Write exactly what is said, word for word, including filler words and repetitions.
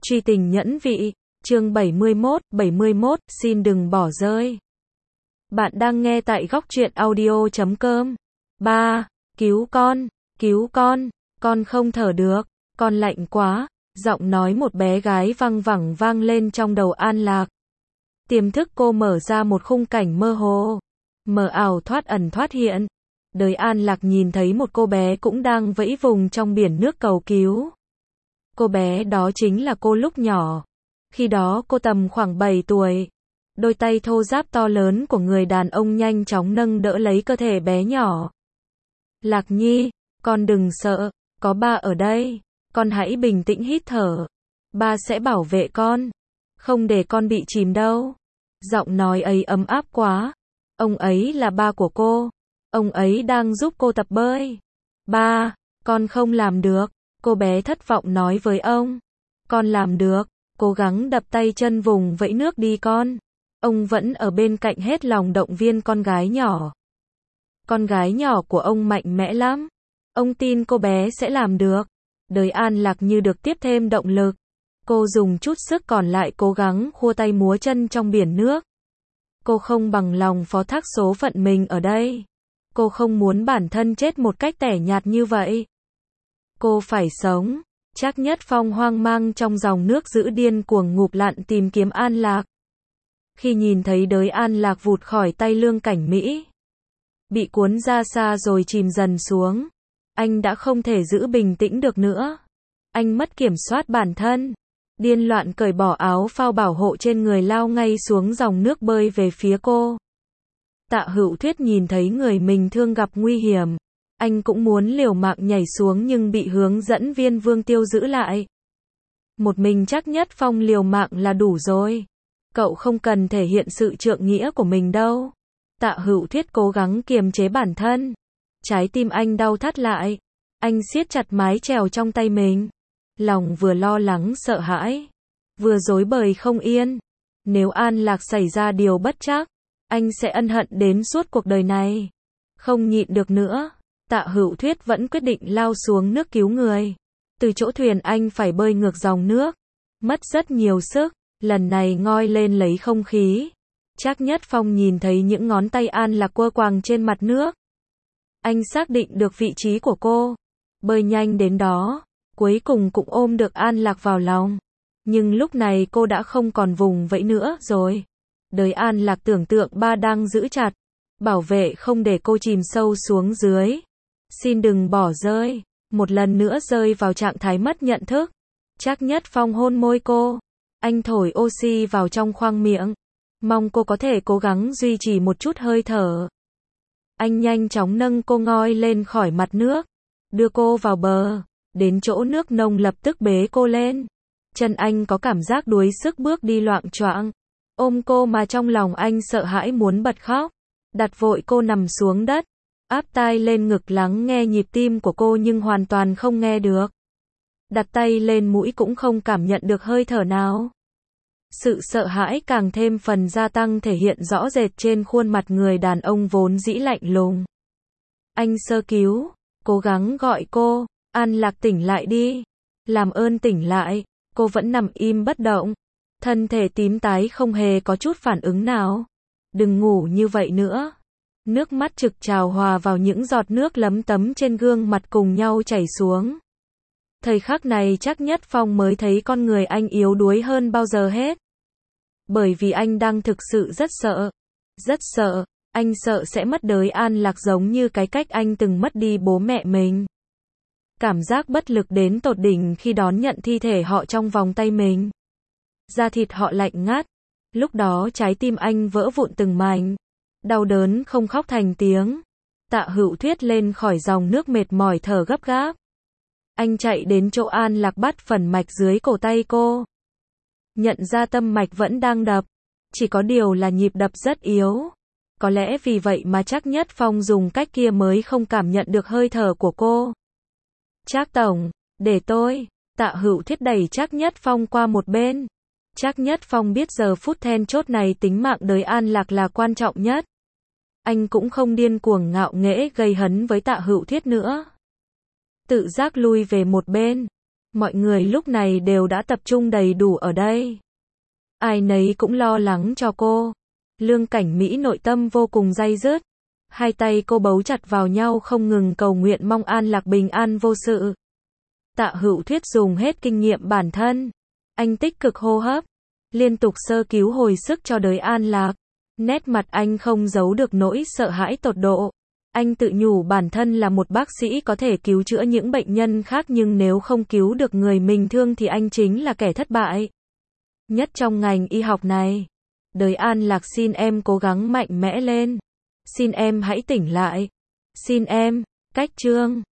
Truy tình nhẫn vị, chương bảy mươi mốt, bảy mươi mốt, xin đừng bỏ rơi. Bạn đang nghe tại góc truyện audio chấm com. ba. Cứu con, cứu con, con không thở được, con lạnh quá, giọng nói một bé gái văng vẳng vang lên trong đầu An Lạc. Tiềm thức cô mở ra một khung cảnh mơ hồ, mờ ảo thoát ẩn thoát hiện. Đời An Lạc nhìn thấy một cô bé cũng đang vẫy vùng trong biển nước cầu cứu. Cô bé đó chính là cô lúc nhỏ. Khi đó cô tầm khoảng bảy tuổi. Đôi tay thô ráp to lớn của người đàn ông nhanh chóng nâng đỡ lấy cơ thể bé nhỏ. Lạc Nhi, con đừng sợ, có ba ở đây, con hãy bình tĩnh hít thở. Ba sẽ bảo vệ con, không để con bị chìm đâu. Giọng nói ấy ấm áp quá. Ông ấy là ba của cô. Ông ấy đang giúp cô tập bơi. Ba, con không làm được. Cô bé thất vọng nói với ông. Con làm được, cố gắng đập tay chân vùng vẫy nước đi con. Ông vẫn ở bên cạnh hết lòng động viên con gái nhỏ. Con gái nhỏ của ông mạnh mẽ lắm. Ông tin cô bé sẽ làm được. Đời An Lạc như được tiếp thêm động lực. Cô dùng chút sức còn lại cố gắng khua tay múa chân trong biển nước. Cô không bằng lòng phó thác số phận mình ở đây. Cô không muốn bản thân chết một cách tẻ nhạt như vậy. Cô phải sống. Trác Nhất Phong hoang mang trong dòng nước dữ điên cuồng ngụp lặn tìm kiếm An Lạc. Khi nhìn thấy đới An Lạc vụt khỏi tay Lương Cảnh Mỹ, bị cuốn ra xa rồi chìm dần xuống, anh đã không thể giữ bình tĩnh được nữa. Anh mất kiểm soát bản thân, điên loạn cởi bỏ áo phao bảo hộ trên người lao ngay xuống dòng nước bơi về phía cô. Tạ Hữu Thuyết nhìn thấy người mình thương gặp nguy hiểm. Anh cũng muốn liều mạng nhảy xuống nhưng bị hướng dẫn viên Vương Tiêu giữ lại. Một mình Trác Nhất Phong liều mạng là đủ rồi. Cậu không cần thể hiện sự trượng nghĩa của mình đâu. Tạ Hữu Thuyết cố gắng kiềm chế bản thân. Trái tim anh đau thắt lại. Anh siết chặt mái chèo trong tay mình. Lòng vừa lo lắng sợ hãi, vừa rối bời không yên. Nếu An Lạc xảy ra điều bất trắc, anh sẽ ân hận đến suốt cuộc đời này. Không nhịn được nữa, Tạ Hữu Thuyết vẫn quyết định lao xuống nước cứu người. Từ chỗ thuyền anh phải bơi ngược dòng nước, mất rất nhiều sức, lần này ngoi lên lấy không khí. Trác Nhất Phong nhìn thấy những ngón tay An Lạc quơ quàng trên mặt nước. Anh xác định được vị trí của cô, bơi nhanh đến đó, cuối cùng cũng ôm được An Lạc vào lòng. Nhưng lúc này cô đã không còn vùng vẫy nữa rồi. Đời An Lạc tưởng tượng ba đang giữ chặt, bảo vệ không để cô chìm sâu xuống dưới. Xin đừng bỏ rơi. Một lần nữa rơi vào trạng thái mất nhận thức. Trác Nhất Phong hôn môi cô. Anh thổi oxy vào trong khoang miệng. Mong cô có thể cố gắng duy trì một chút hơi thở. Anh nhanh chóng nâng cô ngoi lên khỏi mặt nước, đưa cô vào bờ. Đến chỗ nước nông lập tức bế cô lên. Chân anh có cảm giác đuối sức bước đi loạng choạng. Ôm cô mà trong lòng anh sợ hãi muốn bật khóc. Đặt vội cô nằm xuống đất, áp tai lên ngực lắng nghe nhịp tim của cô nhưng hoàn toàn không nghe được. Đặt tay lên mũi cũng không cảm nhận được hơi thở nào. Sự sợ hãi càng thêm phần gia tăng thể hiện rõ rệt trên khuôn mặt người đàn ông vốn dĩ lạnh lùng. Anh sơ cứu, cố gắng gọi cô. An Lạc tỉnh lại đi. Làm ơn tỉnh lại. Cô vẫn nằm im bất động. Thân thể tím tái không hề có chút phản ứng nào. Đừng ngủ như vậy nữa. Nước mắt trực trào hòa vào những giọt nước lấm tấm trên gương mặt cùng nhau chảy xuống. Thời khắc này Trác Nhất Phong mới thấy con người anh yếu đuối hơn bao giờ hết. Bởi vì anh đang thực sự rất sợ. Rất sợ. Anh sợ sẽ mất đới An Lạc giống như cái cách anh từng mất đi bố mẹ mình. Cảm giác bất lực đến tột đỉnh khi đón nhận thi thể họ trong vòng tay mình. Da thịt họ lạnh ngắt. Lúc đó trái tim anh vỡ vụn từng mảnh. Đau đớn không khóc thành tiếng. Tạ Hữu Thuyết lên khỏi dòng nước mệt mỏi thở gấp gáp. Anh chạy đến chỗ An Lạc bắt phần mạch dưới cổ tay cô. Nhận ra tâm mạch vẫn đang đập. Chỉ có điều là nhịp đập rất yếu. Có lẽ vì vậy mà Trác Nhất Phong dùng cách kia mới không cảm nhận được hơi thở của cô. Trác tổng, để tôi. Tạ Hữu Thuyết đẩy Trác Nhất Phong qua một bên. Trác Nhất Phong biết giờ phút then chốt này tính mạng đời An Lạc là quan trọng nhất. Anh cũng không điên cuồng ngạo nghễ gây hấn với Tạ Hữu Thuyết nữa. Tự giác lui về một bên. Mọi người lúc này đều đã tập trung đầy đủ ở đây. Ai nấy cũng lo lắng cho cô. Lương Cảnh Mỹ nội tâm vô cùng day dứt. Hai tay cô bấu chặt vào nhau không ngừng cầu nguyện mong An Lạc bình an vô sự. Tạ Hữu Thuyết dùng hết kinh nghiệm bản thân. Anh tích cực hô hấp, liên tục sơ cứu hồi sức cho đới An Lạc. Nét mặt anh không giấu được nỗi sợ hãi tột độ. Anh tự nhủ bản thân là một bác sĩ có thể cứu chữa những bệnh nhân khác, nhưng nếu không cứu được người mình thương thì anh chính là kẻ thất bại nhất trong ngành y học này. Đới An Lạc, xin em cố gắng mạnh mẽ lên. Xin em hãy tỉnh lại. Xin em, cách chương.